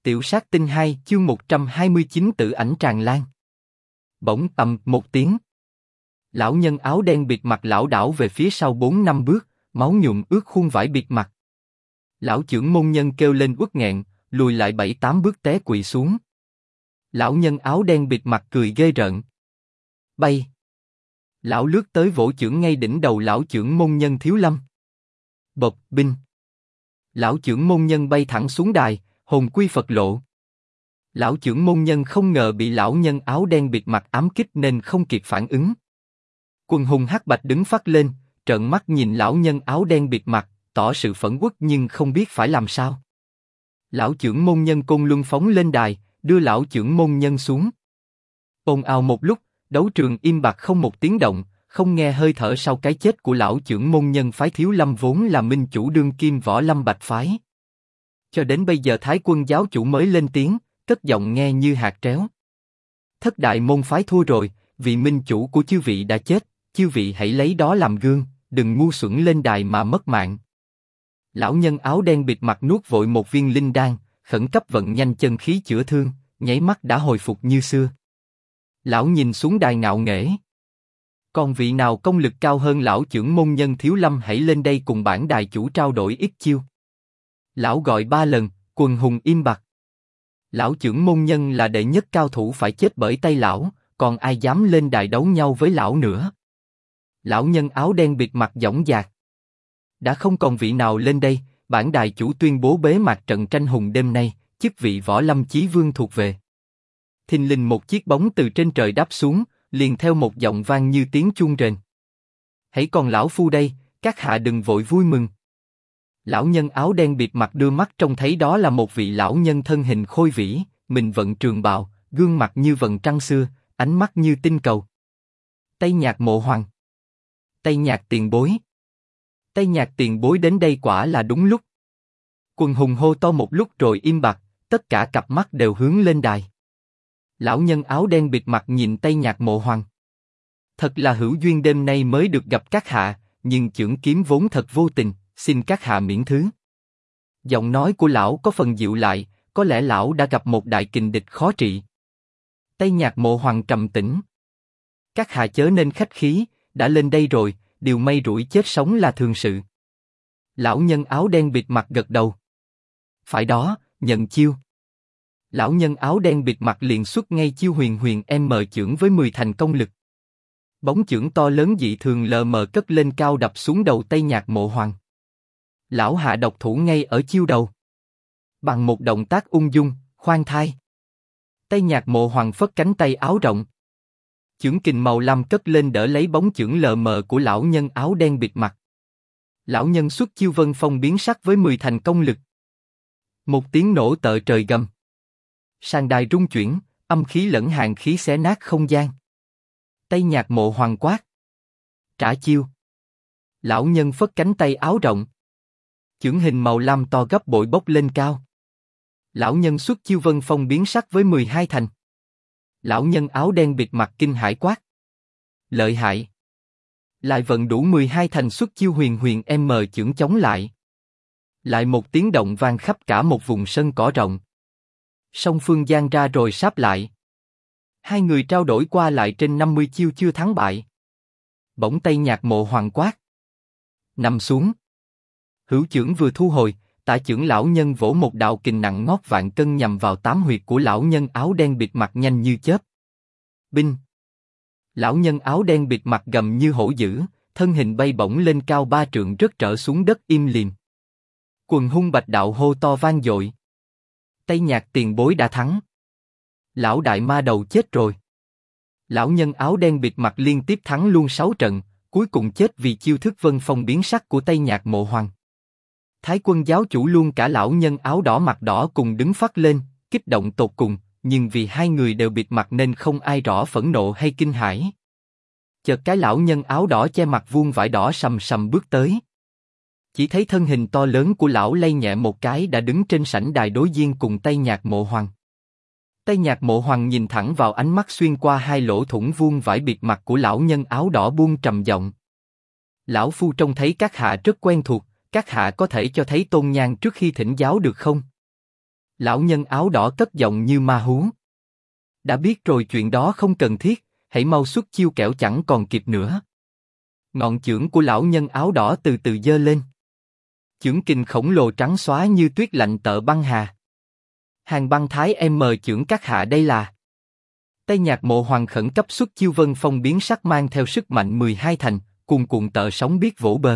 Tiểu sát tinh 2 chương 129 tự ảnh tràn lan. Bỗng ầm một tiếng. Lão nhân áo đen bịt mặt lảo đảo về phía sau 4-5 bước, máu nhuộm ướt khuôn vải bịt mặt. Lão trưởng môn nhân kêu lên uất nghẹn, lùi lại 7-8 bước té quỵ xuống. Lão nhân áo đen bịt mặt cười ghê rợn. Bay. Lão lướt tới vỗ chưởng ngay đỉnh đầu lão trưởng môn nhân Thiếu Lâm. Bộp binh. Lão trưởng môn nhân bay thẳng xuống đài, hồn quy Phật lộ. Lão trưởng môn nhân không ngờ bị lão nhân áo đen bịt mặt ám kích nên không kịp phản ứng. Quần hùng hắc bạch đứng phắt lên, trợn mắt nhìn lão nhân áo đen bịt mặt, tỏ sự phẫn uất nhưng không biết phải làm sao. Lão trưởng môn nhân Côn Luân phóng lên đài, đưa lão trưởng môn nhân xuống. Ồn ào một lúc, đấu trường im bặt không một tiếng động, không nghe hơi thở sau cái chết của lão trưởng môn nhân phái Thiếu Lâm vốn là minh chủ đương kim Võ Lâm Bạch phái. Cho đến bây giờ Thái Quân giáo chủ mới lên tiếng, cất giọng nghe như hạt tréo. Thất đại môn phái thua rồi, vị minh chủ của chư vị đã chết, chư vị hãy lấy đó làm gương, đừng ngu xuẩn lên đài mà mất mạng. Lão nhân áo đen bịt mặt nuốt vội một viên linh đan, khẩn cấp vận nhanh chân khí chữa thương, nháy mắt đã hồi phục như xưa. Lão nhìn xuống đài ngạo nghễ. Còn vị nào công lực cao hơn lão trưởng môn nhân Thiếu Lâm hãy lên đây cùng bản đài chủ trao đổi ít chiêu. Lão gọi 3 lần, quần hùng im bặt. Lão trưởng môn nhân là đệ nhất cao thủ phải chết bởi tay lão, còn ai dám lên đài đấu nhau với lão nữa? Lão nhân áo đen bịt mặt dõng dạc. Đã không còn vị nào lên đây, bản đài chủ tuyên bố bế mạc trận tranh hùng đêm nay, chức vị Võ Lâm Chí Vương thuộc về. Thình lình một chiếc bóng từ trên trời đáp xuống, liền theo một giọng vang như tiếng chuông rền. Hãy còn lão phu đây, các hạ đừng vội vui mừng. Lão nhân áo đen bịt mặt đưa mắt trông thấy đó là một vị lão nhân thân hình khôi vĩ, mình vận trường bào, gương mặt như vầng trăng xưa, ánh mắt như tinh cầu. Tây Nhạc Mộ Hoàng. Tây Nhạc tiền bối. Tây Nhạc tiền bối đến đây quả là đúng lúc. Quần hùng hô to một lúc rồi im bặt, tất cả cặp mắt đều hướng lên đài. Lão nhân áo đen bịt mặt nhìn Tây Nhạc Mộ Hoàng. Thật là hữu duyên đêm nay mới được gặp các hạ, nhưng chưởng kiếm vốn thật vô tình, xin các hạ miễn thứ. Giọng nói của lão có phần dịu lại, có lẽ lão đã gặp một đại kình địch khó trị. Tây Nhạc Mộ Hoàng trầm tĩnh. Các hạ chớ nên khách khí, đã lên đây rồi, điều may rủi chết sống là thường sự. Lão nhân áo đen bịt mặt gật đầu. Phải đó, nhận chiêu. Lão nhân áo đen bịt mặt liền xuất ngay chiêu huyền huyền M chưởng với 10 thành công lực. Bóng chưởng to lớn dị thường lờ mờ cất lên cao đập xuống đầu Tây Nhạc Mộ Hoàng. Lão hạ độc thủ ngay ở chiêu đầu. Bằng một động tác ung dung, khoan thai. Tây Nhạc Mộ Hoàng phất cánh tay áo rộng. Chưởng kình màu lam cất lên đỡ lấy bóng chưởng lờ mờ của lão nhân áo đen bịt mặt. Lão nhân xuất chiêu vân phong biến sắc với 10 thành công lực. Một tiếng nổ tợ trời gầm. Sàn đài rung chuyển, âm khí lẫn hàn khí xé nát không gian. Tây Nhạc Mộ Hoàng quát. Trả chiêu. Lão nhân phất cánh tay áo rộng. Chưởng hình màu lam to gấp bội bốc lên cao. Lão nhân xuất chiêu vân phong biến sắc với 12 thành. Lão nhân áo đen bịt mặt kinh hãi quát. Lợi hại. Lại vận đủ 12 thành xuất chiêu huyền huyền M chưởng chống lại. Lại một tiếng động vang khắp cả một vùng sân cỏ rộng. Song phương giang ra rồi sáp lại. Hai người trao đổi qua lại trên 50 chiêu chưa thắng bại. Bỗng Tây Nhạc Mộ Hoàng quát. Nằm xuống. Hữu chưởng vừa thu hồi, tả chưởng lão nhân vỗ một đạo kình nặng ngót vạn cân nhằm vào tám huyệt của lão nhân áo đen bịt mặt nhanh như chớp. Binh. Lão nhân áo đen bịt mặt gầm như hổ dữ, thân hình bay bổng lên cao 3 trượng rớt trở xuống đất im lìm. Quần hung bạch đạo hô to vang dội. Tây Nhạc tiền bối đã thắng. Lão đại ma đầu chết rồi. Lão nhân áo đen bịt mặt liên tiếp thắng luôn 6 trận, cuối cùng chết vì chiêu thức vân phong biến sắc của Tây Nhạc Mộ Hoàng. Thái Quân giáo chủ luôn cả lão nhân áo đỏ mặt đỏ cùng đứng phắt lên, kích động tột cùng, nhưng vì hai người đều bịt mặt nên không ai rõ phẫn nộ hay kinh hãi. Chợt cái lão nhân áo đỏ che mặt vuông vải đỏ sầm sầm bước tới. Chỉ thấy thân hình to lớn của lão lay nhẹ một cái đã đứng trên sảnh đài đối diện cùng Tây Nhạc Mộ Hoàng. Tây Nhạc Mộ Hoàng nhìn thẳng vào ánh mắt xuyên qua hai lỗ thủng vuông vải bịt mặt của lão nhân áo đỏ buông trầm giọng. Lão phu trông thấy các hạ rất quen thuộc, các hạ có thể cho thấy tôn nhang trước khi thỉnh giáo được không? Lão nhân áo đỏ cất giọng như ma hú. Đã biết rồi, chuyện đó không cần thiết, hãy mau xuất chiêu kẻo chẳng còn kịp nữa. Ngọn chưởng của lão nhân áo đỏ từ từ giơ lên. Chưởng kình khổng lồ trắng xóa như tuyết lạnh tợ băng hà. Hàng băng thái em mời chưởng các hạ đây là. Tây Nhạc Mộ Hoàng khẩn cấp xuất chiêu, vân phong biến sắc mang theo sức mạnh 12 thành, cuồn cuộn tợ sóng biết vỗ bờ.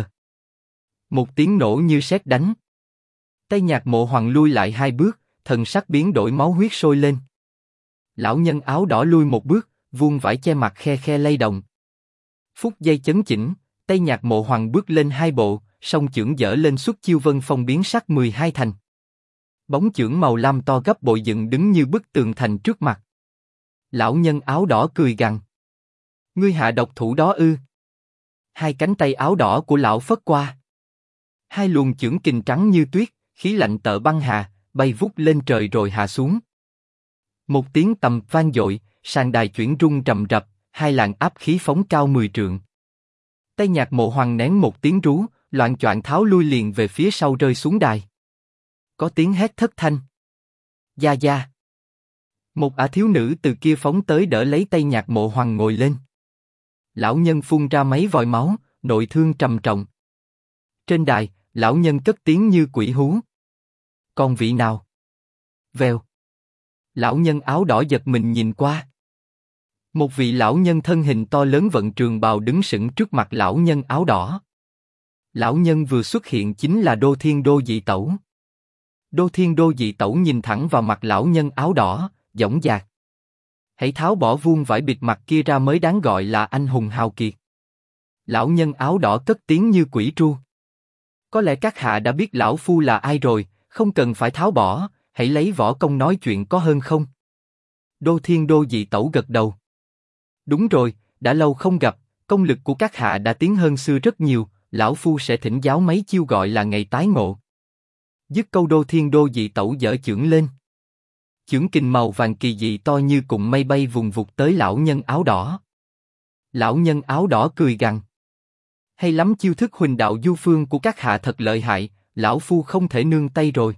Một tiếng nổ như sét đánh. Tây Nhạc Mộ Hoàng lui lại 2 bước, thần sắc biến đổi, máu huyết sôi lên. Lão nhân áo đỏ lui 1 bước, vuông vải che mặt khe khe lay động. Phút giây chấn chỉnh, Tây Nhạc Mộ Hoàng bước lên 2 bộ, song chưởng giở lên xuất chiêu, vân phong biến sắc 12 thành. Bóng chưởng màu lam to gấp bội dựng đứng như bức tường thành trước mặt. Lão nhân áo đỏ cười gằn. Ngươi hạ độc thủ đó ư? Hai cánh tay áo đỏ của lão phất qua. 2 luồng chưởng kình trắng như tuyết, khí lạnh tợ băng hà, bay vút lên trời rồi hạ xuống. Một tiếng tầm vang dội, sàn đài chuyển rung rầm rập, 2 làn áp khí phóng cao 10 trượng. Tây Nhạc Mộ Hoàng nén một tiếng rú, loạng choạng tháo lui liền về phía sau, rơi xuống đài. Có tiếng hét thất thanh. Gia gia. Một ả thiếu nữ từ kia phóng tới đỡ lấy Tây Nhạc Mộ Hoàng ngồi lên. Lão nhân phun ra mấy vòi máu, nội thương trầm trọng. Trên đài, lão nhân cất tiếng như quỷ hú. Còn vị nào? Vèo. Lão nhân áo đỏ giật mình nhìn qua. Một vị lão nhân thân hình to lớn vận trường bào đứng sững trước mặt lão nhân áo đỏ. Lão nhân vừa xuất hiện chính là Đô Thiên Đô Dị Tẩu. Đô Thiên Đô Dị Tẩu nhìn thẳng vào mặt lão nhân áo đỏ, dõng dạc. Hãy tháo bỏ vuông vải bịt mặt kia ra mới đáng gọi là anh hùng hào kiệt. Lão nhân áo đỏ cất tiếng như quỷ tru. Có lẽ các hạ đã biết lão phu là ai rồi, không cần phải tháo bỏ, hãy lấy võ công nói chuyện có hơn không? Đô Thiên Đô Dị Tẩu gật đầu. Đúng rồi, đã lâu không gặp, công lực của các hạ đã tiến hơn xưa rất nhiều, lão phu sẽ thỉnh giáo mấy chiêu gọi là ngày tái ngộ. Dứt câu, Đô Thiên Đô Dị Tẩu giở chưởng lên. Chưởng kình màu vàng kỳ dị to như cụm mây bay vùng vụt tới lão nhân áo đỏ. Lão nhân áo đỏ cười gằn. Hay lắm, chiêu thức huỳnh đạo du phương của các hạ thật lợi hại, lão phu không thể nương tay rồi.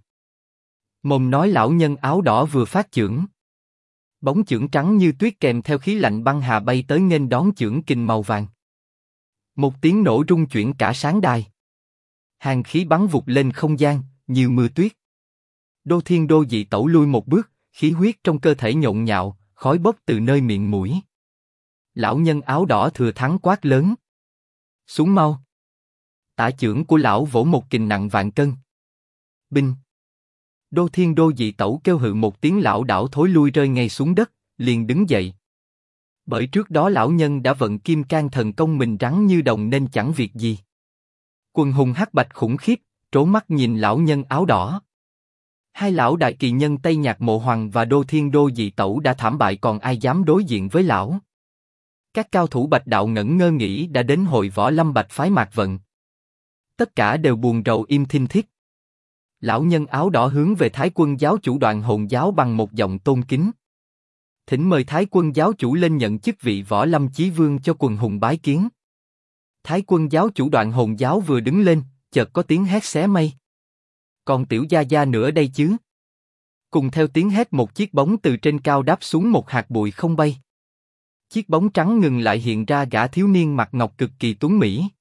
Mồm nói lão nhân áo đỏ vừa phát chưởng. Bóng chưởng trắng như tuyết kèm theo khí lạnh băng hà bay tới nghênh đón chưởng kình màu vàng. Một tiếng nổ rung chuyển cả sáng đài. Hàng khí bắn vụt lên không gian, như mưa tuyết. Đô Thiên Đô Dị Tẩu lui 1 bước, khí huyết trong cơ thể nhộn nhạo, khói bốc từ nơi miệng mũi. Lão nhân áo đỏ thừa thắng quát lớn. Xuống mau. Tả chưởng của lão vỗ một kình nặng vạn cân. Binh. Đô Thiên Đô Dị Tẩu kêu hự một tiếng, lão đảo thối lui rơi ngay xuống đất, liền đứng dậy. Bởi trước đó lão nhân đã vận kim can thần công mình rắn như đồng nên chẳng việc gì. Quần hùng hắc bạch khủng khiếp, trố mắt nhìn lão nhân áo đỏ. 2 lão đại kỳ nhân Tây Nhạc Mộ Hoàng và Đô Thiên Đô Dị Tẩu đã thảm bại, còn ai dám đối diện với lão? Các cao thủ Bạch Đạo ngẩn ngơ nghĩ đã đến hội võ lâm Bạch phái Mạc Vận. Tất cả đều buồn rầu im thinh thiết. Lão nhân áo đỏ hướng về Thái Quân giáo chủ Đoạn Hồn giáo bằng một giọng tôn kính. Thỉnh mời Thái Quân giáo chủ lên nhận chức vị võ lâm chí vương cho quần hùng bái kiến. Thái Quân giáo chủ Đoạn Hồn giáo vừa đứng lên, chợt có tiếng hét xé mây. Còn tiểu gia gia nữa đây chứ? Cùng theo tiếng hét, một chiếc bóng từ trên cao đáp xuống, một hạt bụi không bay. Chiếc bóng trắng ngừng lại, hiện ra gã thiếu niên mặt ngọc cực kỳ tuấn mỹ.